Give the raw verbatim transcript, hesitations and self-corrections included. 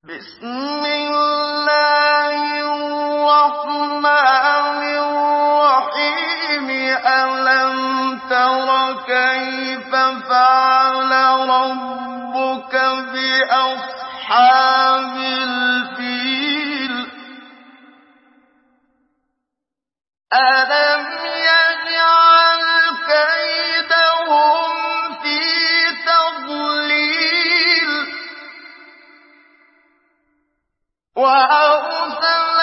بسم الله الرحمن الرحيم ألم تر كيف فعل ربك بأصحاب الفيل ألم يجعل كيدهم في تضليل وأرسل